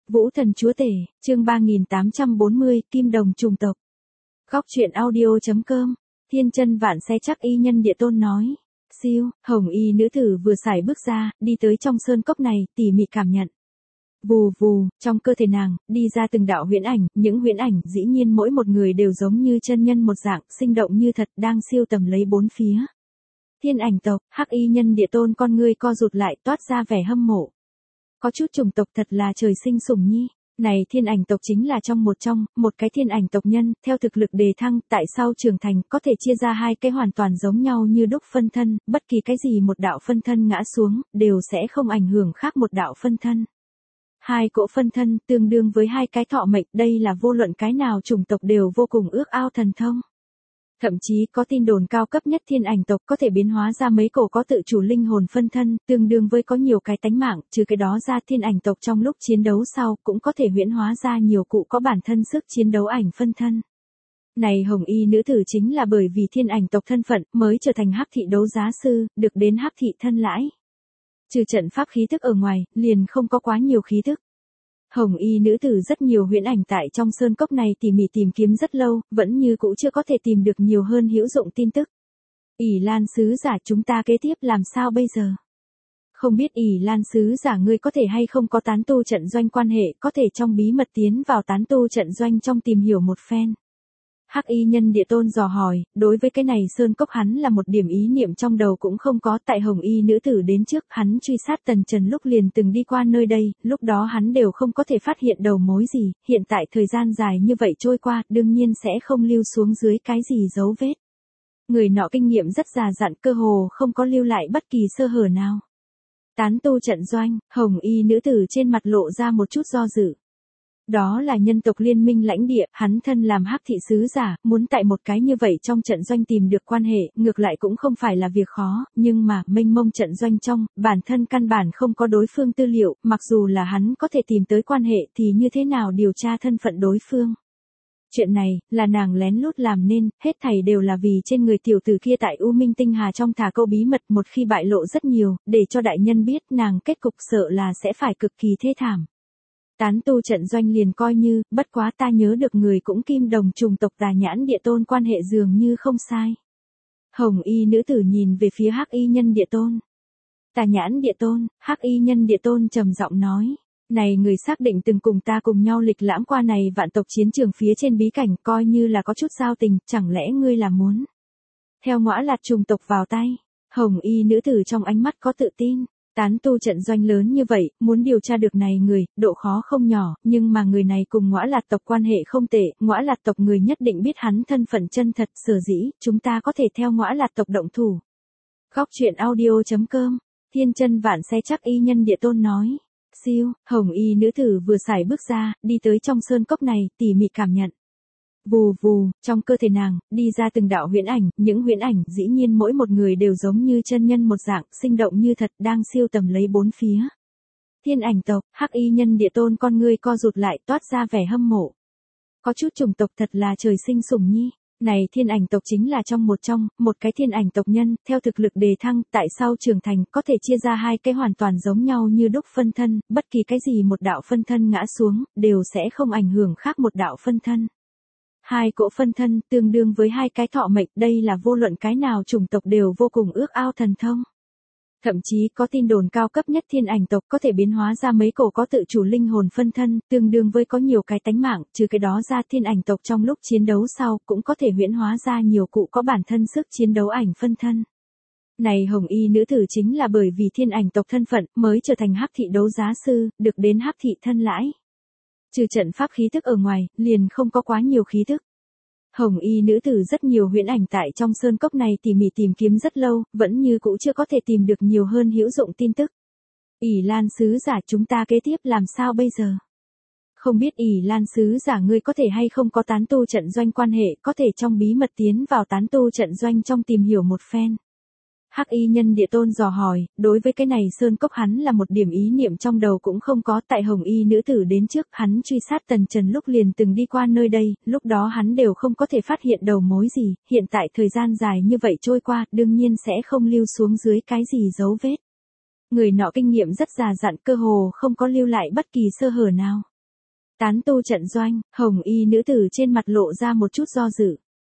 Vũ Thần Chúa Tể, chương 3840, Kim Đồng Trùng Tộc. Góc truyện audio.com, Thiên Chân Vạn Xe Chắc Y Nhân Địa Tôn nói. Siêu, hồng y nữ tử vừa xài bước ra, đi tới trong sơn cốc này, tỉ mỉ cảm nhận. Vù vù, trong cơ thể nàng, đi ra từng đạo huyễn ảnh, những huyễn ảnh dĩ nhiên mỗi một người đều giống như chân nhân một dạng, sinh động như thật, đang siêu tầm lấy bốn phía. Thiên ảnh tộc, Hắc Y Nhân Địa Tôn con ngươi co rụt lại, toát ra vẻ hâm mộ. Có chút chủng tộc thật là trời sinh sủng nhi. Này thiên ảnh tộc chính là một cái thiên ảnh tộc nhân, theo thực lực đề thăng, tại sau trưởng thành, có thể chia ra hai cái hoàn toàn giống nhau như đúc phân thân, bất kỳ cái gì một đạo phân thân ngã xuống, đều sẽ không ảnh hưởng khác một đạo phân thân. Hai cỗ phân thân, tương đương với hai cái thọ mệnh, đây là vô luận cái nào chủng tộc đều vô cùng ước ao thần thông. Thậm chí có tin đồn cao cấp nhất thiên ảnh tộc có thể biến hóa ra mấy cổ có tự chủ linh hồn phân thân, tương đương với có nhiều cái tánh mạng, trừ cái đó ra thiên ảnh tộc trong lúc chiến đấu sau cũng có thể huyễn hóa ra nhiều cụ có bản thân sức chiến đấu ảnh phân thân. Này hồng y nữ tử chính là bởi vì thiên ảnh tộc thân phận mới trở thành hắc thị đấu giá sư, được đến hắc thị thân lãi. Trừ trận pháp khí thức ở ngoài, liền không có quá nhiều khí thức. Hồng y nữ tử rất nhiều huyễn ảnh tại trong sơn cốc này tỉ mỉ tìm kiếm rất lâu, vẫn như cũ chưa có thể tìm được nhiều hơn hữu dụng tin tức. ỷ Lan sứ giả chúng ta kế tiếp làm sao bây giờ? Không biết ỷ Lan sứ giả ngươi có thể hay không có tán tu trận doanh quan hệ, có thể trong bí mật tiến vào tán tu trận doanh trong tìm hiểu một phen. Hắc Y Nhân Địa Tôn dò hỏi, đối với cái này sơn cốc hắn là một điểm ý niệm trong đầu cũng không có, tại hồng y nữ tử đến trước, hắn truy sát Tần Trần lúc liền từng đi qua nơi đây, lúc đó hắn đều không có thể phát hiện đầu mối gì, hiện tại thời gian dài như vậy trôi qua, đương nhiên sẽ không lưu xuống dưới cái gì dấu vết. Người nọ kinh nghiệm rất già dặn, cơ hồ không có lưu lại bất kỳ sơ hở nào. Tán tu trận doanh, hồng y nữ tử trên mặt lộ ra một chút do dự. Đó là nhân tộc liên minh lãnh địa, hắn thân làm hắc thị sứ giả, muốn tại một cái như vậy trong trận doanh tìm được quan hệ, ngược lại cũng không phải là việc khó, nhưng mà, mênh mông trận doanh trong, bản thân căn bản không có đối phương tư liệu, mặc dù là hắn có thể tìm tới quan hệ thì như thế nào điều tra thân phận đối phương. Chuyện này, là nàng lén lút làm nên, hết thảy đều là vì trên người tiểu tử kia tại U Minh Tinh Hà trong thả câu bí mật một khi bại lộ rất nhiều, để cho đại nhân biết nàng kết cục sợ là sẽ phải cực kỳ thê thảm. Tán tu trận doanh liền coi như, bất quá ta nhớ được người cũng kim đồng trùng tộc Tà Nhãn Địa Tôn quan hệ dường như không sai. Hồng y nữ tử nhìn về phía Hắc Y Nhân Địa Tôn. Tà Nhãn Địa Tôn, Hắc Y Nhân Địa Tôn trầm giọng nói. Này người xác định từng cùng ta cùng nhau lịch lãm qua này vạn tộc chiến trường phía trên bí cảnh, coi như là có chút giao tình, chẳng lẽ ngươi là muốn theo ngõa lạt trùng tộc vào tay? Hồng y nữ tử trong ánh mắt có tự tin. Tán tu trận doanh lớn như vậy, muốn điều tra được này người, độ khó không nhỏ, nhưng mà người này cùng ngõa lạt tộc quan hệ không tệ, ngõa lạt tộc người nhất định biết hắn thân phận chân thật, sở dĩ, chúng ta có thể theo ngõa lạt tộc động thủ. Góc truyện audio.com, Thiên Chân Vạn Xe Chắc Y Nhân Địa Tôn nói. Siêu, hồng y nữ tử vừa xài bước ra, đi tới trong sơn cốc này, tỉ mỉ cảm nhận. Vù vù, trong cơ thể nàng, đi ra từng đạo huyễn ảnh, những huyễn ảnh dĩ nhiên mỗi một người đều giống như chân nhân một dạng, sinh động như thật, đang siêu tầm lấy bốn phía. Thiên ảnh tộc, Hắc Y Nhân Địa Tôn con ngươi co rụt lại, toát ra vẻ hâm mộ. Có chút chủng tộc thật là trời sinh sủng nhi. Này thiên ảnh tộc chính là một cái thiên ảnh tộc nhân, theo thực lực đề thăng, tại sau trưởng thành, có thể chia ra hai cái hoàn toàn giống nhau như đúc phân thân, bất kỳ cái gì một đạo phân thân ngã xuống, đều sẽ không ảnh hưởng khác một đạo phân thân. Hai cỗ phân thân, tương đương với hai cái thọ mệnh, đây là vô luận cái nào chủng tộc đều vô cùng ước ao thần thông. Thậm chí có tin đồn cao cấp nhất thiên ảnh tộc có thể biến hóa ra mấy cổ có tự chủ linh hồn phân thân, tương đương với có nhiều cái tánh mạng, trừ cái đó ra thiên ảnh tộc trong lúc chiến đấu sau cũng có thể huyễn hóa ra nhiều cụ có bản thân sức chiến đấu ảnh phân thân. Này hồng y nữ tử chính là bởi vì thiên ảnh tộc thân phận mới trở thành hắc thị đấu giá sư, được đến hắc thị thân lãi. Trừ trận pháp khí thức ở ngoài, liền không có quá nhiều khí thức. Hồng y nữ tử rất nhiều huyễn ảnh tại trong sơn cốc này tỉ mỉ tìm kiếm rất lâu, vẫn như cũ chưa có thể tìm được nhiều hơn hữu dụng tin tức. ỷ Lan sứ giả chúng ta kế tiếp làm sao bây giờ? Không biết ỷ Lan sứ giả ngươi có thể hay không có tán tu trận doanh quan hệ, có thể trong bí mật tiến vào tán tu trận doanh trong tìm hiểu một phen. Hắc Y Nhân Địa Tôn dò hỏi, đối với cái này sơn cốc hắn là một điểm ý niệm trong đầu cũng không có, tại hồng y nữ tử đến trước, hắn truy sát Tần Trần lúc liền từng đi qua nơi đây, lúc đó hắn đều không có thể phát hiện đầu mối gì, hiện tại thời gian dài như vậy trôi qua, đương nhiên sẽ không lưu xuống dưới cái gì dấu vết. Người nọ kinh nghiệm rất già dặn, cơ hồ không có lưu lại bất kỳ sơ hở nào. Tán tu trận doanh, hồng y nữ tử trên mặt lộ ra một chút do dự.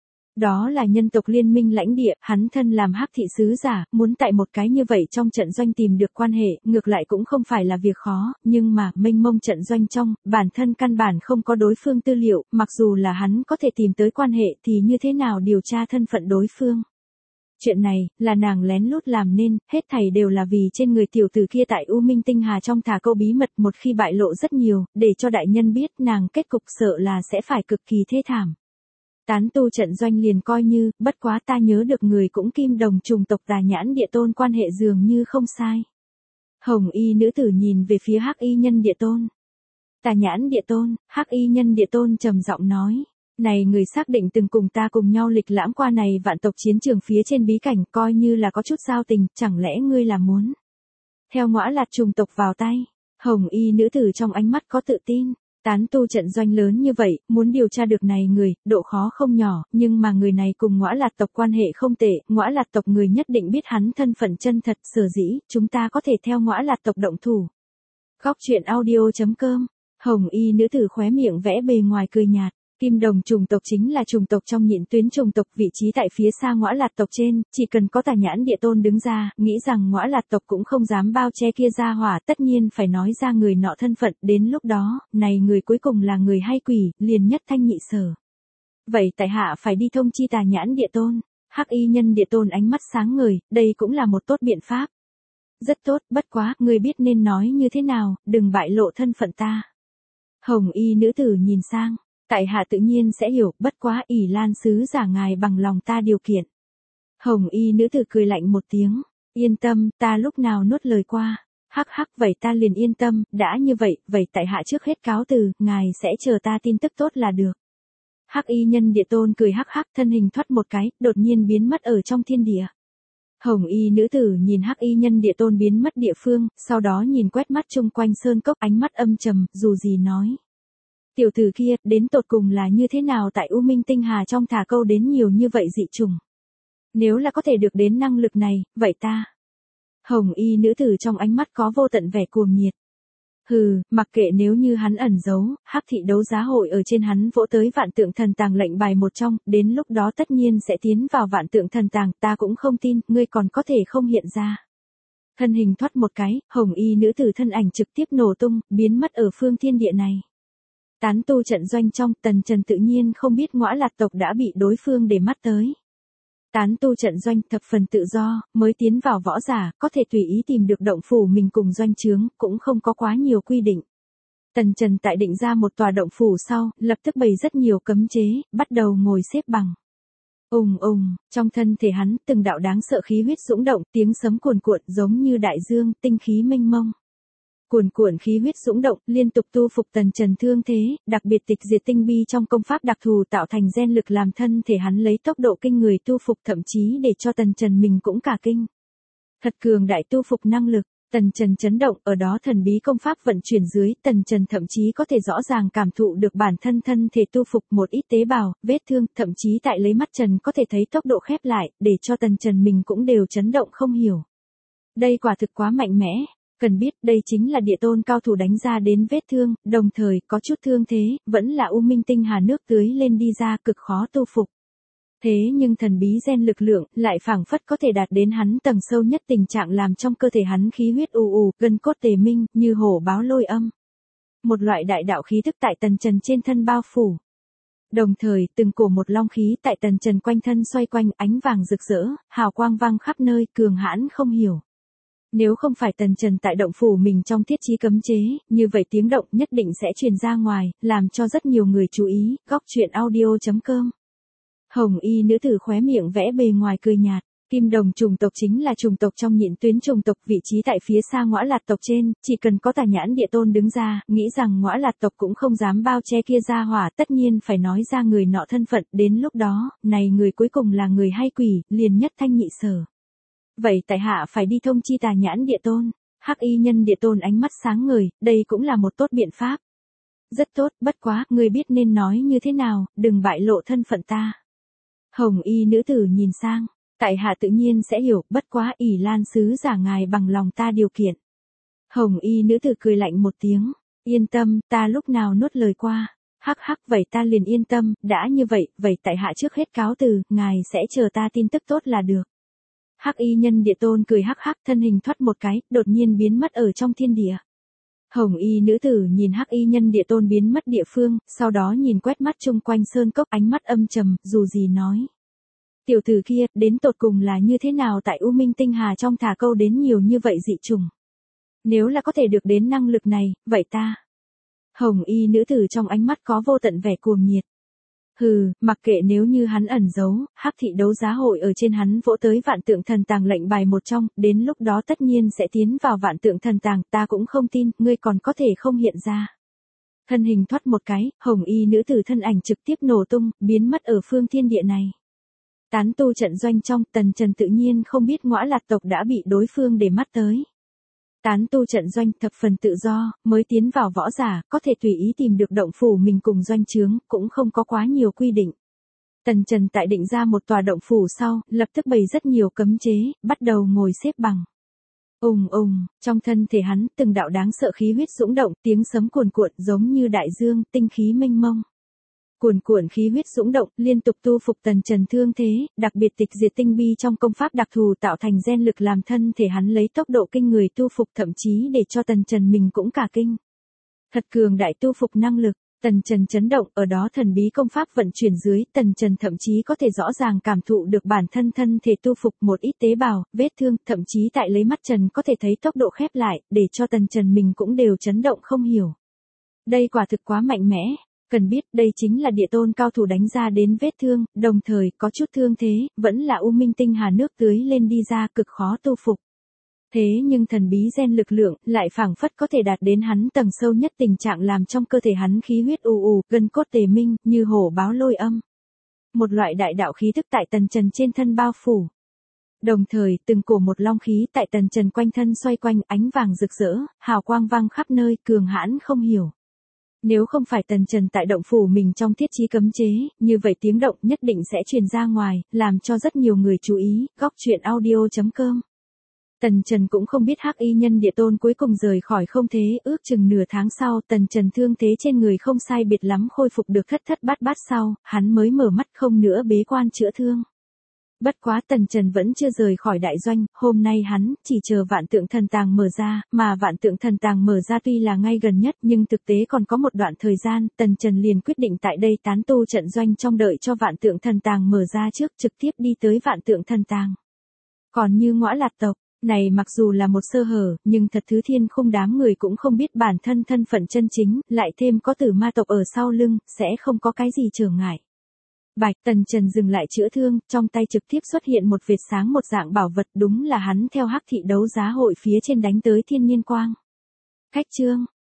Đó là nhân tộc liên minh lãnh địa, hắn thân làm hắc thị sứ giả, muốn tại một cái như vậy trong trận doanh tìm được quan hệ, ngược lại cũng không phải là việc khó, nhưng mà, mênh mông trận doanh trong, bản thân căn bản không có đối phương tư liệu, mặc dù là hắn có thể tìm tới quan hệ thì như thế nào điều tra thân phận đối phương. Chuyện này, là nàng lén lút làm nên, hết thảy đều là vì trên người tiểu tử kia tại U Minh Tinh Hà trong thả câu bí mật một khi bại lộ rất nhiều, để cho đại nhân biết nàng kết cục sợ là sẽ phải cực kỳ thê thảm. Tán tu trận doanh liền coi như, bất quá ta nhớ được người cũng kim đồng trùng tộc Tà Nhãn Địa Tôn quan hệ dường như không sai. Hồng y nữ tử nhìn về phía Hắc y nhân Địa Tôn. Tà Nhãn Địa Tôn, Hắc y nhân Địa Tôn trầm giọng nói. Này người xác định từng cùng ta cùng nhau lịch lãm qua này vạn tộc chiến trường phía trên bí cảnh coi như là có chút giao tình, chẳng lẽ ngươi là muốn theo Ngõa Lạt trùng tộc vào tay? Hồng y nữ tử trong ánh mắt có tự tin. Tán tu trận doanh lớn như vậy, muốn điều tra được này người, độ khó không nhỏ, nhưng mà người này cùng Ngõa Lạt tộc quan hệ không tệ, Ngõa Lạt tộc người nhất định biết hắn thân phận chân thật, sở dĩ, chúng ta có thể theo Ngõa Lạt tộc động thủ. Góc truyện audio.com, hồng y nữ tử khóe miệng vẽ bề ngoài cười nhạt. Kim đồng trùng tộc chính là trùng tộc trong nhịn tuyến trùng tộc, vị trí tại phía xa Ngõa Lạt tộc trên, chỉ cần có Tà Nhãn Địa Tôn đứng ra, nghĩ rằng Ngõa Lạt tộc cũng không dám bao che kia ra hỏa, tất nhiên phải nói ra người nọ thân phận, đến lúc đó, này người cuối cùng là người hay quỷ, liền nhất thanh nhị sở. Vậy tại hạ phải đi thông chi Tà Nhãn Địa Tôn. Hắc y nhân Địa Tôn ánh mắt sáng ngời, đây cũng là một tốt biện pháp. Rất tốt, bất quá, ngươi biết nên nói như thế nào, đừng bại lộ thân phận ta. Hồng y nữ tử nhìn sang. Tại hạ tự nhiên sẽ hiểu, bất quá ỷ Lan sứ giả ngài bằng lòng ta điều kiện. Hồng y nữ tử cười lạnh một tiếng, yên tâm, ta lúc nào nuốt lời qua. Hắc hắc, vậy ta liền yên tâm, đã như vậy, vậy tại hạ trước hết cáo từ, ngài sẽ chờ ta tin tức tốt là được. Hắc y nhân Địa Tôn cười hắc hắc, thân hình thoát một cái, đột nhiên biến mất ở trong thiên địa. Hồng y nữ tử nhìn Hắc y nhân Địa Tôn biến mất địa phương, sau đó nhìn quét mắt chung quanh sơn cốc, ánh mắt âm trầm, dù gì nói. Tiểu tử kia, đến tột cùng là như thế nào tại U Minh Tinh Hà trong thả câu đến nhiều như vậy dị trùng. Nếu là có thể được đến năng lực này, vậy ta. Hồng y nữ tử trong ánh mắt có vô tận vẻ cuồng nhiệt. Hừ, mặc kệ nếu như hắn ẩn giấu, Hắc thị đấu giá hội ở trên hắn vỗ tới Vạn Tượng Thần Tàng lệnh bài một trong, đến lúc đó tất nhiên sẽ tiến vào Vạn Tượng Thần Tàng, ta cũng không tin, ngươi còn có thể không hiện ra. Thân hình thoát một cái, hồng y nữ tử thân ảnh trực tiếp nổ tung, biến mất ở phương thiên địa này. Tán tu trận doanh trong, Tần Trần tự nhiên không biết Ngõa Lạt tộc đã bị đối phương để mắt tới. Tán tu trận doanh thập phần tự do, mới tiến vào võ giả, có thể tùy ý tìm được động phủ mình cùng doanh trướng, cũng không có quá nhiều quy định. Tần Trần tại định ra một tòa động phủ sau, lập tức bày rất nhiều cấm chế, bắt đầu ngồi xếp bằng. Trong thân thể hắn, từng đạo đáng sợ khí huyết dũng động, tiếng sấm cuồn cuộn giống như đại dương, tinh khí mênh mông. Cuồn cuộn khí huyết dũng động, liên tục tu phục Tần Trần thương thế, đặc biệt tịch diệt tinh bi trong công pháp đặc thù tạo thành gen lực làm thân thể hắn lấy tốc độ kinh người tu phục, thậm chí để cho Tần Trần mình cũng cả kinh. Thật cường đại tu phục năng lực, Tần Trần chấn động, ở đó thần bí công pháp vận chuyển dưới, Tần Trần thậm chí có thể rõ ràng cảm thụ được bản thân thân thể tu phục một ít tế bào, vết thương, thậm chí tại lấy mắt Trần có thể thấy tốc độ khép lại, để cho Tần Trần mình cũng đều chấn động không hiểu. Đây quả thực quá mạnh mẽ. Cần biết đây chính là Địa Tôn cao thủ đánh ra đến vết thương, đồng thời có chút thương thế, vẫn là U Minh Tinh Hà nước tưới lên đi ra cực khó tu phục. Thế nhưng thần bí gen lực lượng lại phảng phất có thể đạt đến hắn tầng sâu nhất, tình trạng làm trong cơ thể hắn khí huyết ù, gân cốt tề minh, như hổ báo lôi âm. Một loại đại đạo khí thức tại Tần Trần trên thân bao phủ. Đồng thời, từng cổ một long khí tại Tần Trần quanh thân xoay quanh, ánh vàng rực rỡ, hào quang vang khắp nơi, cường hãn không hiểu. Nếu không phải Tần Trần tại động phủ mình trong thiết trí cấm chế, như vậy tiếng động nhất định sẽ truyền ra ngoài, làm cho rất nhiều người chú ý. Góc truyện audio.com. Hồng y nữ tử khóe miệng vẽ bề ngoài cười nhạt. Kim đồng trùng tộc chính là trùng tộc trong nhịn tuyến trùng tộc, vị trí tại phía xa Ngõa Lạt tộc trên, chỉ cần có Tà Nhãn Địa Tôn đứng ra, nghĩ rằng Ngõa Lạt tộc cũng không dám bao che kia ra hỏa, tất nhiên phải nói ra người nọ thân phận, đến lúc đó, này người cuối cùng là người hay quỷ, liền nhất thanh nhị sở. Vậy tại hạ phải đi thông chi Tà Nhãn Địa Tôn. Hắc y nhân Địa Tôn ánh mắt sáng ngời, đây cũng là một tốt biện pháp. Rất tốt, bất quá, ngươi biết nên nói như thế nào, đừng bại lộ thân phận ta. Hồng y nữ tử nhìn sang, tại hạ tự nhiên sẽ hiểu, bất quá ỷ Lan sứ giả ngài bằng lòng ta điều kiện. Hồng y nữ tử cười lạnh một tiếng, Yên tâm, ta lúc nào nuốt lời qua. Hắc hắc, vậy ta liền yên tâm, đã như vậy, vậy tại hạ trước hết cáo từ, ngài sẽ chờ ta tin tức tốt là được. Hắc y nhân địa tôn cười hắc hắc, thân hình thoát một cái, đột nhiên biến mất ở trong thiên địa. Hồng y nữ tử nhìn hắc y nhân địa tôn biến mất địa phương, sau đó nhìn quét mắt chung quanh sơn cốc, ánh mắt âm trầm, dù gì nói. Tiểu tử kia, đến tột cùng là như thế nào tại U Minh Tinh Hà trong thả câu đến nhiều như vậy dị trùng. Nếu là có thể được đến năng lực này, vậy ta. Hồng y nữ tử trong ánh mắt có vô tận vẻ cuồng nhiệt. Hừ, mặc kệ nếu như hắn ẩn giấu, hắc thị đấu giá hội ở trên hắn vỗ tới vạn tượng thần tàng lệnh bài một trong, đến lúc đó tất nhiên sẽ tiến vào vạn tượng thần tàng, ta cũng không tin, ngươi còn có thể không hiện ra. Thân hình thoát một cái, hồng y nữ tử thân ảnh trực tiếp nổ tung, biến mất ở phương thiên địa này. Tán tu trận doanh trong, Tần Trần tự nhiên không biết Ngõa Lạt tộc đã bị đối phương để mắt tới. Tán tu trận doanh thập phần tự do, mới tiến vào võ giả, có thể tùy ý tìm được động phủ mình cùng doanh trướng, cũng không có quá nhiều quy định. Tần Trần tại định ra một tòa động phủ sau, lập tức bày rất nhiều cấm chế, bắt đầu ngồi xếp bằng. Trong thân thể hắn, từng đạo đáng sợ khí huyết dũng động, tiếng sấm cuồn cuộn giống như đại dương, tinh khí mênh mông. Cuồn cuộn khí huyết dũng động, liên tục tu phục Tần Trần thương thế, đặc biệt tịch diệt tinh bi trong công pháp đặc thù tạo thành gen lực làm thân thể hắn lấy tốc độ kinh người tu phục, thậm chí để cho Tần Trần mình cũng cả kinh. Thật cường đại tu phục năng lực, Tần Trần chấn động, ở đó thần bí công pháp vận chuyển dưới, Tần Trần thậm chí có thể rõ ràng cảm thụ được bản thân thân thể tu phục một ít tế bào, vết thương, thậm chí tại lấy mắt Trần có thể thấy tốc độ khép lại, để cho Tần Trần mình cũng đều chấn động không hiểu. Đây quả thực quá mạnh mẽ. Cần biết đây chính là địa tôn cao thủ đánh ra đến vết thương, đồng thời có chút thương thế, vẫn là U Minh Tinh Hà nước tưới lên đi ra cực khó tu phục. Thế nhưng thần bí gen lực lượng lại phảng phất có thể đạt đến hắn tầng sâu nhất, tình trạng làm trong cơ thể hắn khí huyết ù, gân cốt tề minh, như hổ báo lôi âm. Một loại đại đạo khí thức tại Tần Trần trên thân bao phủ. Đồng thời, từng cổ một long khí tại Tần Trần quanh thân xoay quanh, ánh vàng rực rỡ, hào quang vang khắp nơi, cường hãn không hiểu. Nếu không phải Tần Trần tại động phủ mình trong thiết trí cấm chế, như vậy tiếng động nhất định sẽ truyền ra ngoài, làm cho rất nhiều người chú ý. Góc truyện audio.com. Tần Trần cũng không biết hắc y nhân địa tôn cuối cùng rời khỏi không thế, ước chừng nửa tháng sau, Tần Trần thương thế trên người không sai biệt lắm khôi phục được thất thất bát bát sau, hắn mới mở mắt không nữa bế quan chữa thương. Bất quá Tần Trần vẫn chưa rời khỏi đại doanh, hôm nay hắn chỉ chờ vạn tượng thần tàng mở ra, mà vạn tượng thần tàng mở ra tuy là ngay gần nhất nhưng thực tế còn có một đoạn thời gian, Tần Trần liền quyết định tại đây tán tu trận doanh trong đợi cho vạn tượng thần tàng mở ra trước, trực tiếp đi tới vạn tượng thần tàng. Còn như Ngõa Lạt tộc, này mặc dù là một sơ hở, nhưng thật thứ thiên khung đám người cũng không biết bản thân thân phận chân chính, lại thêm có tử ma tộc ở sau lưng, sẽ không có cái gì trở ngại. Bạch, Tần Trần dừng lại chữa thương, trong tay trực tiếp xuất hiện một vệt sáng, một dạng bảo vật, đúng là hắn theo hắc thị đấu giá hội phía trên đánh tới thiên nhiên quang. Khách chương,